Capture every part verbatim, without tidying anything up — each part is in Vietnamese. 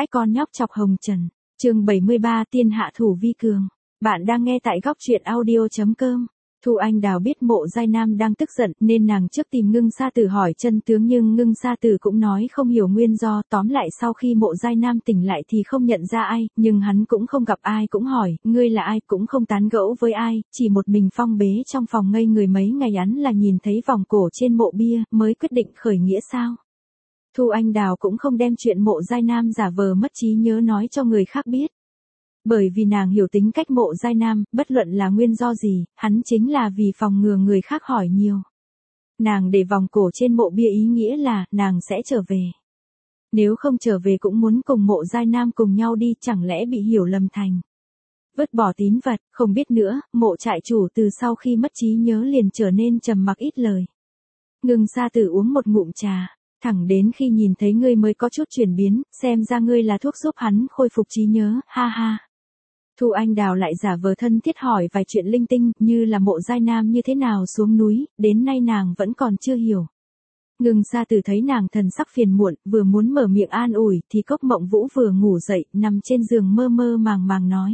Ách con nhóc chọc hồng trần. Chương bảy mươi ba Tiên hạ thủ vi cường. Bạn đang nghe tại góc truyện audio chấm com. Thu Anh Đào biết Mộ Giai Nam đang tức giận nên nàng trước tìm Ngưng Sa Tử hỏi chân tướng, nhưng Ngưng Sa Tử cũng nói không hiểu nguyên do. Tóm lại sau khi Mộ Giai Nam tỉnh lại thì không nhận ra ai, nhưng hắn cũng không gặp ai, cũng hỏi, ngươi là ai, cũng không tán gẫu với ai, chỉ một mình phong bế trong phòng ngây người mấy ngày. Hắn là nhìn thấy vòng cổ trên mộ bia mới quyết định khởi nghĩa sao? Thu Anh Đào cũng không đem chuyện Mộ Giai Nam giả vờ mất trí nhớ nói cho người khác biết. Bởi vì nàng hiểu tính cách Mộ Giai Nam, bất luận là nguyên do gì, hắn chính là vì phòng ngừa người khác hỏi nhiều. Nàng để vòng cổ trên mộ bia ý nghĩa là, nàng sẽ trở về. Nếu không trở về cũng muốn cùng Mộ Giai Nam cùng nhau đi, chẳng lẽ bị hiểu lầm thành. Vứt bỏ tín vật, không biết nữa, Mộ trại chủ từ sau khi mất trí nhớ liền trở nên trầm mặc ít lời. Ngưng Sa Tử uống một ngụm trà. Thẳng đến khi nhìn thấy ngươi mới có chút chuyển biến, xem ra ngươi là thuốc giúp hắn khôi phục trí nhớ, ha ha. Thu Anh Đào lại giả vờ thân thiết hỏi vài chuyện linh tinh, như là Mộ Giai Nam như thế nào xuống núi, đến nay nàng vẫn còn chưa hiểu. Ngưng Sa Tử thấy nàng thần sắc phiền muộn, vừa muốn mở miệng an ủi, thì Cốc Mộng Vũ vừa ngủ dậy, nằm trên giường mơ mơ màng màng nói.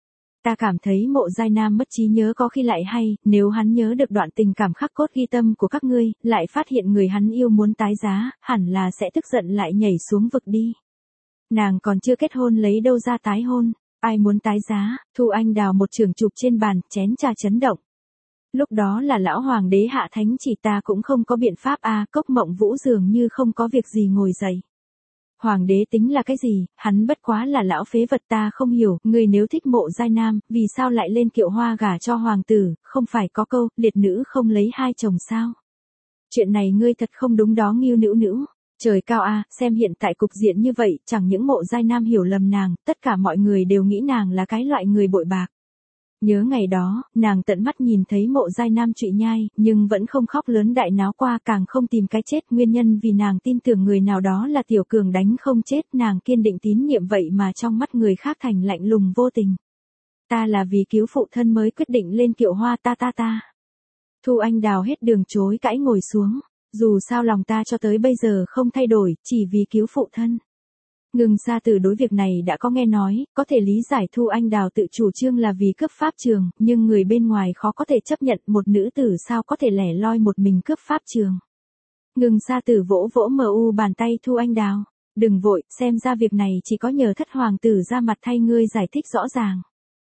Ta cảm thấy Mộ Giai Nam mất trí nhớ có khi lại hay, nếu hắn nhớ được đoạn tình cảm khắc cốt ghi tâm của các ngươi, lại phát hiện người hắn yêu muốn tái giá, hẳn là sẽ tức giận lại nhảy xuống vực đi. Nàng còn chưa kết hôn lấy đâu ra tái hôn, ai muốn tái giá? Thu Anh Đào một chưởng chụp trên bàn, chén trà chấn động. Lúc đó là lão hoàng đế hạ thánh chỉ, ta cũng không có biện pháp a. À, Cốc Mộng Vũ dường như không có việc gì ngồi dậy. Hoàng đế tính là cái gì, hắn bất quá là lão phế vật, ta không hiểu, người nếu thích Mộ Giai Nam, vì sao lại lên kiệu hoa gả cho hoàng tử, không phải có câu, liệt nữ không lấy hai chồng sao? Chuyện này ngươi thật không đúng đó Ngưu Nữu Nữu. Trời cao a, à, xem hiện tại cục diện như vậy, chẳng những Mộ Giai Nam hiểu lầm nàng, tất cả mọi người đều nghĩ nàng là cái loại người bội bạc. Nhớ ngày đó, nàng tận mắt nhìn thấy Mộ Giai Nam trụy nhai, nhưng vẫn không khóc lớn đại náo qua, càng không tìm cái chết, nguyên nhân vì nàng tin tưởng người nào đó là Tiểu Cường đánh không chết, nàng kiên định tín nhiệm vậy mà trong mắt người khác thành lạnh lùng vô tình. Ta là vì cứu phụ thân mới quyết định lên kiệu hoa, ta ta ta. Thu Anh Đào hết đường chối cãi ngồi xuống, dù sao lòng ta cho tới bây giờ không thay đổi, chỉ vì cứu phụ thân. Ngưng Sa Tử đối việc này đã có nghe nói, có thể lý giải Thu Anh Đào tự chủ trương là vì cướp pháp trường, nhưng người bên ngoài khó có thể chấp nhận một nữ tử sao có thể lẻ loi một mình cướp pháp trường. Ngưng Sa Tử vỗ vỗ mờ u bàn tay Thu Anh Đào, đừng vội, xem ra việc này chỉ có nhờ thất hoàng tử ra mặt thay ngươi giải thích rõ ràng.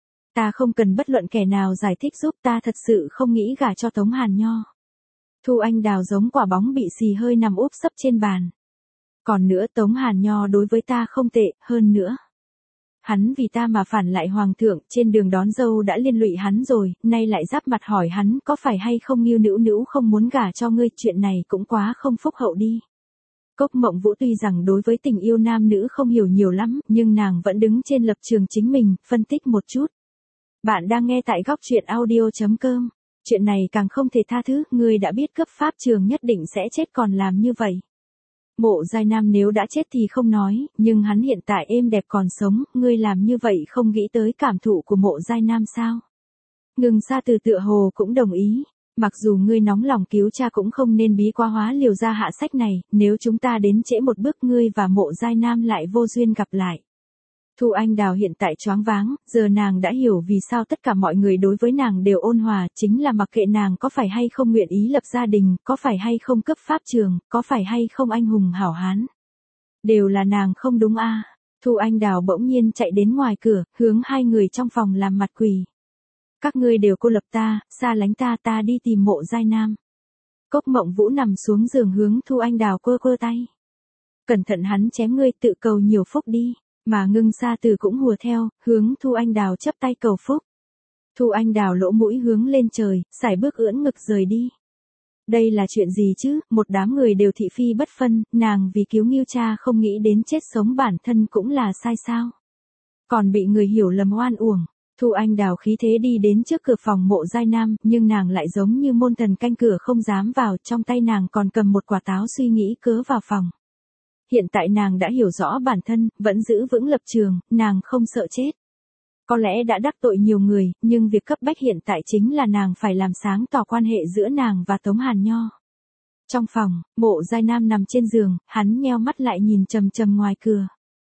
Ta không cần bất luận kẻ nào giải thích giúp, ta thật sự không nghĩ gả cho Tống Hàn Nho. Thu Anh Đào giống quả bóng bị xì hơi nằm úp sấp trên bàn. Còn nữa, Tống Hàn Nho đối với ta không tệ, hơn nữa. Hắn vì ta mà phản lại hoàng thượng, trên đường đón dâu đã liên lụy hắn rồi, nay lại giáp mặt hỏi hắn có phải hay không Ngưu Nữu Nữu không muốn gả cho ngươi, chuyện này cũng quá không phúc hậu đi. Cốc Mộng Vũ tuy rằng đối với tình yêu nam nữ không hiểu nhiều lắm, nhưng nàng vẫn đứng trên lập trường chính mình, phân tích một chút. Bạn đang nghe tại góc truyện audio chấm com. Chuyện này càng không thể tha thứ, ngươi đã biết cấp pháp trường nhất định sẽ chết còn làm như vậy. Mộ Giai Nam nếu đã chết thì không nói, nhưng hắn hiện tại êm đẹp còn sống, ngươi làm như vậy không nghĩ tới cảm thụ của Mộ Giai Nam sao? Ngưng Sa Tử tựa hồ cũng đồng ý, mặc dù ngươi nóng lòng cứu cha cũng không nên bí quá hóa liều ra hạ sách này, nếu chúng ta đến trễ một bước ngươi và Mộ Giai Nam lại vô duyên gặp lại. Thu Anh Đào hiện tại choáng váng, giờ nàng đã hiểu vì sao tất cả mọi người đối với nàng đều ôn hòa, chính là mặc kệ nàng có phải hay không nguyện ý lập gia đình, có phải hay không cấp pháp trường, có phải hay không anh hùng hảo hán. Đều là nàng không đúng a. À. Thu Anh Đào bỗng nhiên chạy đến ngoài cửa, hướng hai người trong phòng làm mặt quỳ. Các ngươi đều cô lập ta, xa lánh ta, ta đi tìm Mộ Giai Nam. Cốc Mộng Vũ nằm xuống giường hướng Thu Anh Đào quơ quơ tay. Cẩn thận hắn chém ngươi, tự cầu nhiều phúc đi. Mà Ngưng Sa Tử cũng hùa theo, hướng Thu Anh Đào chắp tay cầu phúc. Thu Anh Đào lỗ mũi hướng lên trời, sải bước ưỡn ngực rời đi. Đây là chuyện gì chứ, một đám người đều thị phi bất phân, nàng vì cứu Ngưu cha không nghĩ đến chết sống bản thân cũng là sai sao. Còn bị người hiểu lầm oan uổng. Thu Anh Đào khí thế đi đến trước cửa phòng Mộ Giai Nam, nhưng nàng lại giống như môn thần canh cửa không dám vào, trong tay nàng còn cầm một quả táo suy nghĩ cớ vào phòng. Hiện tại nàng đã hiểu rõ bản thân, vẫn giữ vững lập trường, nàng không sợ chết. Có lẽ đã đắc tội nhiều người, nhưng việc cấp bách hiện tại chính là nàng phải làm sáng tỏ quan hệ giữa nàng và Tống Hàn Nho. Trong phòng, Mộ Giai Nam nằm trên giường, hắn nheo mắt lại nhìn chằm chằm ngoài cửa.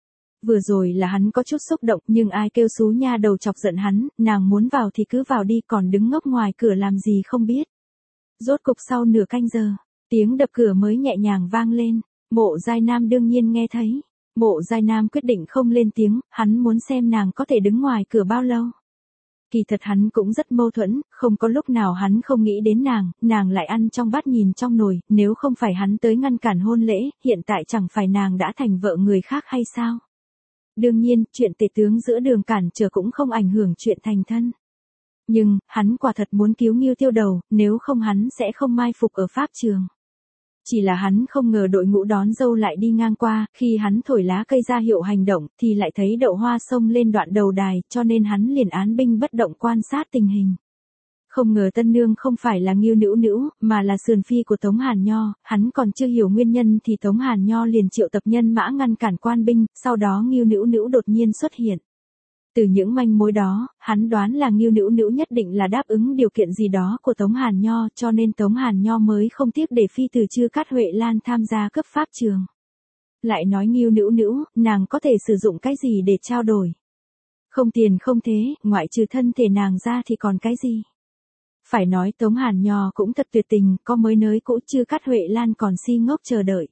Vừa rồi là hắn có chút xúc động, nhưng ai kêu xú nha đầu chọc giận hắn, nàng muốn vào thì cứ vào đi, còn đứng ngốc ngoài cửa làm gì không biết. Rốt cục sau nửa canh giờ, tiếng đập cửa mới nhẹ nhàng vang lên, Mộ Giai Nam đương nhiên nghe thấy. Mộ Giai Nam quyết định không lên tiếng, hắn muốn xem nàng có thể đứng ngoài cửa bao lâu. Kỳ thật hắn cũng rất mâu thuẫn, không có lúc nào hắn không nghĩ đến nàng, nàng lại ăn trong bát nhìn trong nồi, nếu không phải hắn tới ngăn cản hôn lễ, hiện tại chẳng phải nàng đã thành vợ người khác hay sao? Đương nhiên, chuyện tể tướng giữa đường cản trở cũng không ảnh hưởng chuyện thành thân. Nhưng, hắn quả thật muốn cứu Ngưu Tiêu Đầu, nếu không hắn sẽ không mai phục ở pháp trường. Chỉ là hắn không ngờ đội ngũ đón dâu lại đi ngang qua, khi hắn thổi lá cây ra hiệu hành động, thì lại thấy Đậu Hoa xông lên đoạn đầu đài, cho nên hắn liền án binh bất động quan sát tình hình. Không ngờ tân nương không phải là Ngưu Nữu Nữu, mà là sườn phi của Tống Hàn Nho, hắn còn chưa hiểu nguyên nhân thì Tống Hàn Nho liền triệu tập nhân mã ngăn cản quan binh, sau đó Ngưu Nữu Nữu đột nhiên xuất hiện. Từ những manh mối đó, hắn đoán là Ngưu Nữu Nữu nhất định là đáp ứng điều kiện gì đó của Tống Hàn Nho, cho nên Tống Hàn Nho mới không tiếc để phi từ Chư Cát Huệ Lan tham gia cấp pháp trường. Lại nói Ngưu Nữu Nữu, nàng có thể sử dụng cái gì để trao đổi? Không tiền không thế, ngoại trừ thân thể nàng ra thì còn cái gì? Phải nói Tống Hàn Nho cũng thật tuyệt tình, có mới nới cũ Chư Cát Huệ Lan còn si ngốc chờ đợi.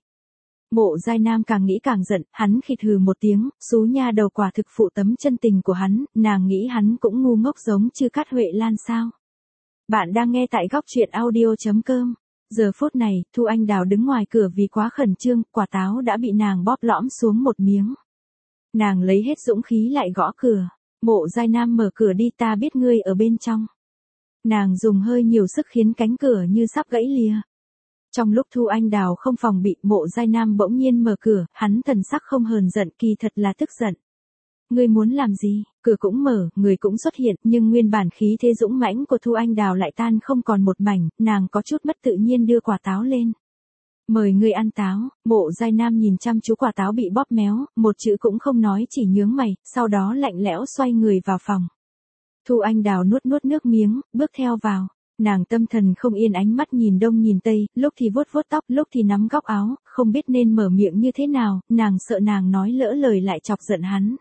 Mộ Giai Nam càng nghĩ càng giận, hắn khịt hừ một tiếng, xú nha đầu quả thực phụ tấm chân tình của hắn, nàng nghĩ hắn cũng ngu ngốc giống Chư Cát Huệ Lan sao. Bạn đang nghe tại góc truyện audio.com. Giờ phút này, Thu Anh Đào đứng ngoài cửa vì quá khẩn trương, quả táo đã bị nàng bóp lõm xuống một miếng. Nàng lấy hết dũng khí lại gõ cửa. Mộ Giai Nam mở cửa đi, ta biết ngươi ở bên trong. Nàng dùng hơi nhiều sức khiến cánh cửa như sắp gãy lìa. Trong lúc Thu Anh Đào không phòng bị, Mộ Giai Nam bỗng nhiên mở cửa, hắn thần sắc không hờn giận, kỳ thật là tức giận. Ngươi muốn làm gì? Cửa cũng mở, người cũng xuất hiện, nhưng nguyên bản khí thế dũng mãnh của Thu Anh Đào lại tan không còn một mảnh, nàng có chút mất tự nhiên đưa quả táo lên. Mời ngươi ăn táo. Mộ Giai Nam nhìn chăm chú quả táo bị bóp méo, một chữ cũng không nói, chỉ nhướng mày, sau đó lạnh lẽo xoay người vào phòng. Thu Anh Đào nuốt nuốt nước miếng, bước theo vào. Nàng tâm thần không yên, ánh mắt nhìn đông nhìn tây, lúc thì vuốt vuốt tóc, lúc thì nắm góc áo, không biết nên mở miệng như thế nào, nàng sợ nàng nói lỡ lời lại chọc giận hắn.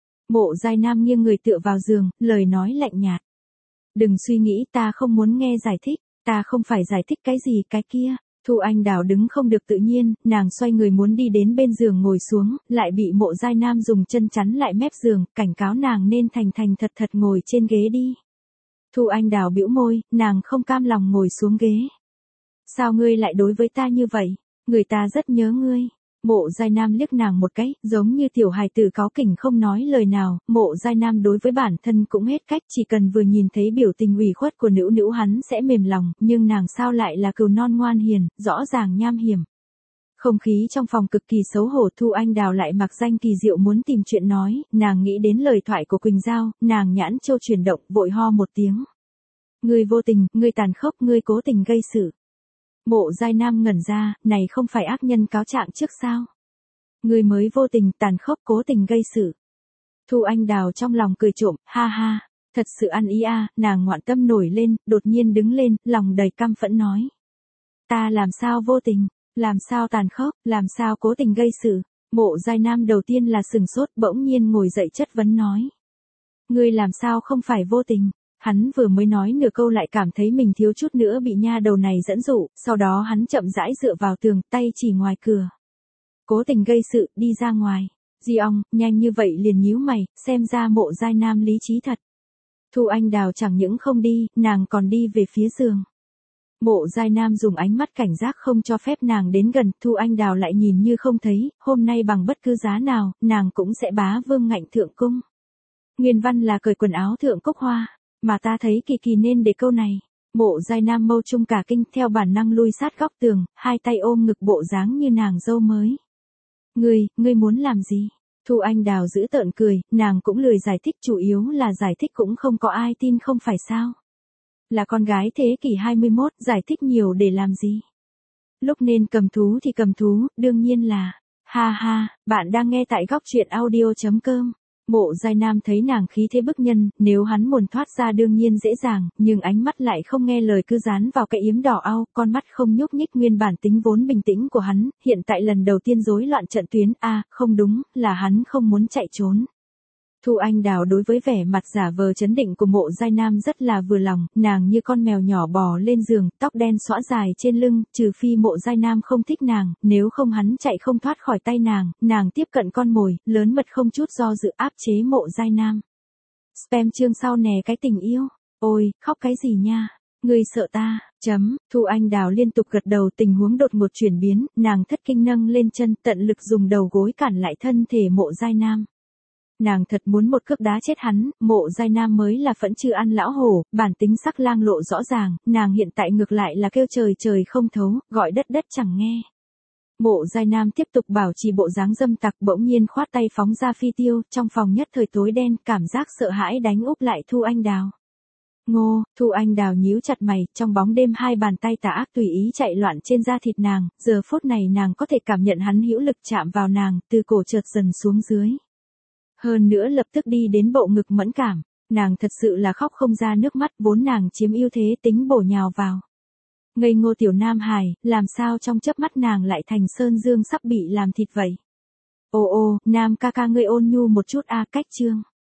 Mộ Giai Nam nghiêng người tựa vào giường, lời nói lạnh nhạt. Đừng suy nghĩ, ta không muốn nghe giải thích, ta không phải giải thích cái gì cái kia. Thu Anh Đào đứng không được tự nhiên, nàng xoay người muốn đi đến bên giường ngồi xuống, lại bị Mộ Giai Nam dùng chân chắn lại mép giường, cảnh cáo nàng nên thành thành thật thật ngồi trên ghế đi. Thu Anh Đào bĩu môi, nàng không cam lòng ngồi xuống ghế. Sao ngươi lại đối với ta như vậy? Người ta rất nhớ ngươi. Mộ Giai Nam liếc nàng một cái, giống như tiểu hài tử cáu kỉnh không nói lời nào. Mộ Giai Nam đối với bản thân cũng hết cách, chỉ cần vừa nhìn thấy biểu tình ủy khuất của Nữu Nữu hắn sẽ mềm lòng, nhưng nàng sao lại là cừu non ngoan hiền, rõ ràng nham hiểm. Không khí trong phòng cực kỳ xấu hổ. Thu Anh Đào lại mặc danh kỳ diệu muốn tìm chuyện nói, nàng nghĩ đến lời thoại của Quỳnh Giao, nàng nhãn châu chuyển động, vội ho một tiếng. Ngươi vô tình, ngươi tàn khốc, ngươi cố tình gây sự. Mộ Giai Nam ngẩn ra, này không phải ác nhân cáo trạng trước sao? Ngươi mới vô tình, tàn khốc, cố tình gây sự. Thu Anh Đào trong lòng cười trộm, ha ha, thật sự ăn ý a. Nàng ngoạn tâm nổi lên, đột nhiên đứng lên, lòng đầy căm phẫn nói. Ta làm sao vô tình? Làm sao tàn khốc, làm sao cố tình gây sự? Mộ Giai Nam đầu tiên là sừng sốt, bỗng nhiên ngồi dậy chất vấn nói. Ngươi làm sao không phải vô tình? Hắn vừa mới nói nửa câu lại cảm thấy mình thiếu chút nữa bị nha đầu này dẫn dụ, sau đó hắn chậm rãi dựa vào tường, tay chỉ ngoài cửa. Cố tình gây sự, đi ra ngoài. Di ong, nhanh như vậy liền nhíu mày, xem ra Mộ Giai Nam lý trí thật. Thu Anh Đào chẳng những không đi, nàng còn đi về phía giường. Mộ Giai Nam dùng ánh mắt cảnh giác không cho phép nàng đến gần, Thu Anh Đào lại nhìn như không thấy, hôm nay bằng bất cứ giá nào, nàng cũng sẽ bá vương ngạnh thượng cung. Nguyên văn là cởi quần áo thượng cúc hoa, mà ta thấy kỳ kỳ nên để câu này. Mộ Giai Nam mâu trung cả kinh, theo bản năng lui sát góc tường, hai tay ôm ngực bộ dáng như nàng dâu mới. Ngươi, ngươi muốn làm gì? Thu Anh Đào giữ tợn cười, nàng cũng lười giải thích, chủ yếu là giải thích cũng không có ai tin không phải sao. Là con gái thế kỷ hai mươi mốt, giải thích nhiều để làm gì? Lúc nên cầm thú thì cầm thú, đương nhiên là, ha ha, bạn đang nghe tại góc truyện audio.com. Mộ Giai Nam thấy nàng khí thế bức nhân, nếu hắn muốn thoát ra đương nhiên dễ dàng, nhưng ánh mắt lại không nghe lời cứ dán vào cái yếm đỏ au, con mắt không nhúc nhích nguyên bản tính vốn bình tĩnh của hắn, hiện tại lần đầu tiên rối loạn trận tuyến, a, không đúng, là hắn không muốn chạy trốn. Thu Anh Đào đối với vẻ mặt giả vờ chấn định của Mộ Giai Nam rất là vừa lòng, nàng như con mèo nhỏ bò lên giường, tóc đen xõa dài trên lưng, trừ phi Mộ Giai Nam không thích nàng, nếu không hắn chạy không thoát khỏi tay nàng, nàng tiếp cận con mồi, lớn mật không chút do dự áp chế Mộ Giai Nam. Spam chương sau nè cái tình yêu, ôi, khóc cái gì nha, ngươi sợ ta, chấm, Thu Anh Đào liên tục gật đầu tình huống đột ngột chuyển biến, nàng thất kinh nâng lên chân tận lực dùng đầu gối cản lại thân thể Mộ Giai Nam. Nàng thật muốn một cước đá chết hắn, Mộ Giai Nam mới là phẫn chưa ăn lão hổ, bản tính sắc lang lộ rõ ràng, nàng hiện tại ngược lại là kêu trời trời không thấu, gọi đất đất chẳng nghe. Mộ Giai Nam tiếp tục bảo trì bộ dáng dâm tặc bỗng nhiên khoát tay phóng ra phi tiêu, trong phòng nhất thời tối đen, cảm giác sợ hãi đánh úp lại Thu Anh Đào. Ngô, Thu Anh Đào nhíu chặt mày, trong bóng đêm hai bàn tay tà ác tùy ý chạy loạn trên da thịt nàng, giờ phút này nàng có thể cảm nhận hắn hữu lực chạm vào nàng, từ cổ chợt dần xuống dưới. Hơn nữa lập tức đi đến bộ ngực mẫn cảm, nàng thật sự là khóc không ra nước mắt, vốn nàng chiếm ưu thế tính bổ nhào vào. Ngây ngô tiểu Nam Hải, làm sao trong chớp mắt nàng lại thành sơn dương sắp bị làm thịt vậy? Ô ô, Nam ca ca ngươi ôn nhu một chút a, cách chương.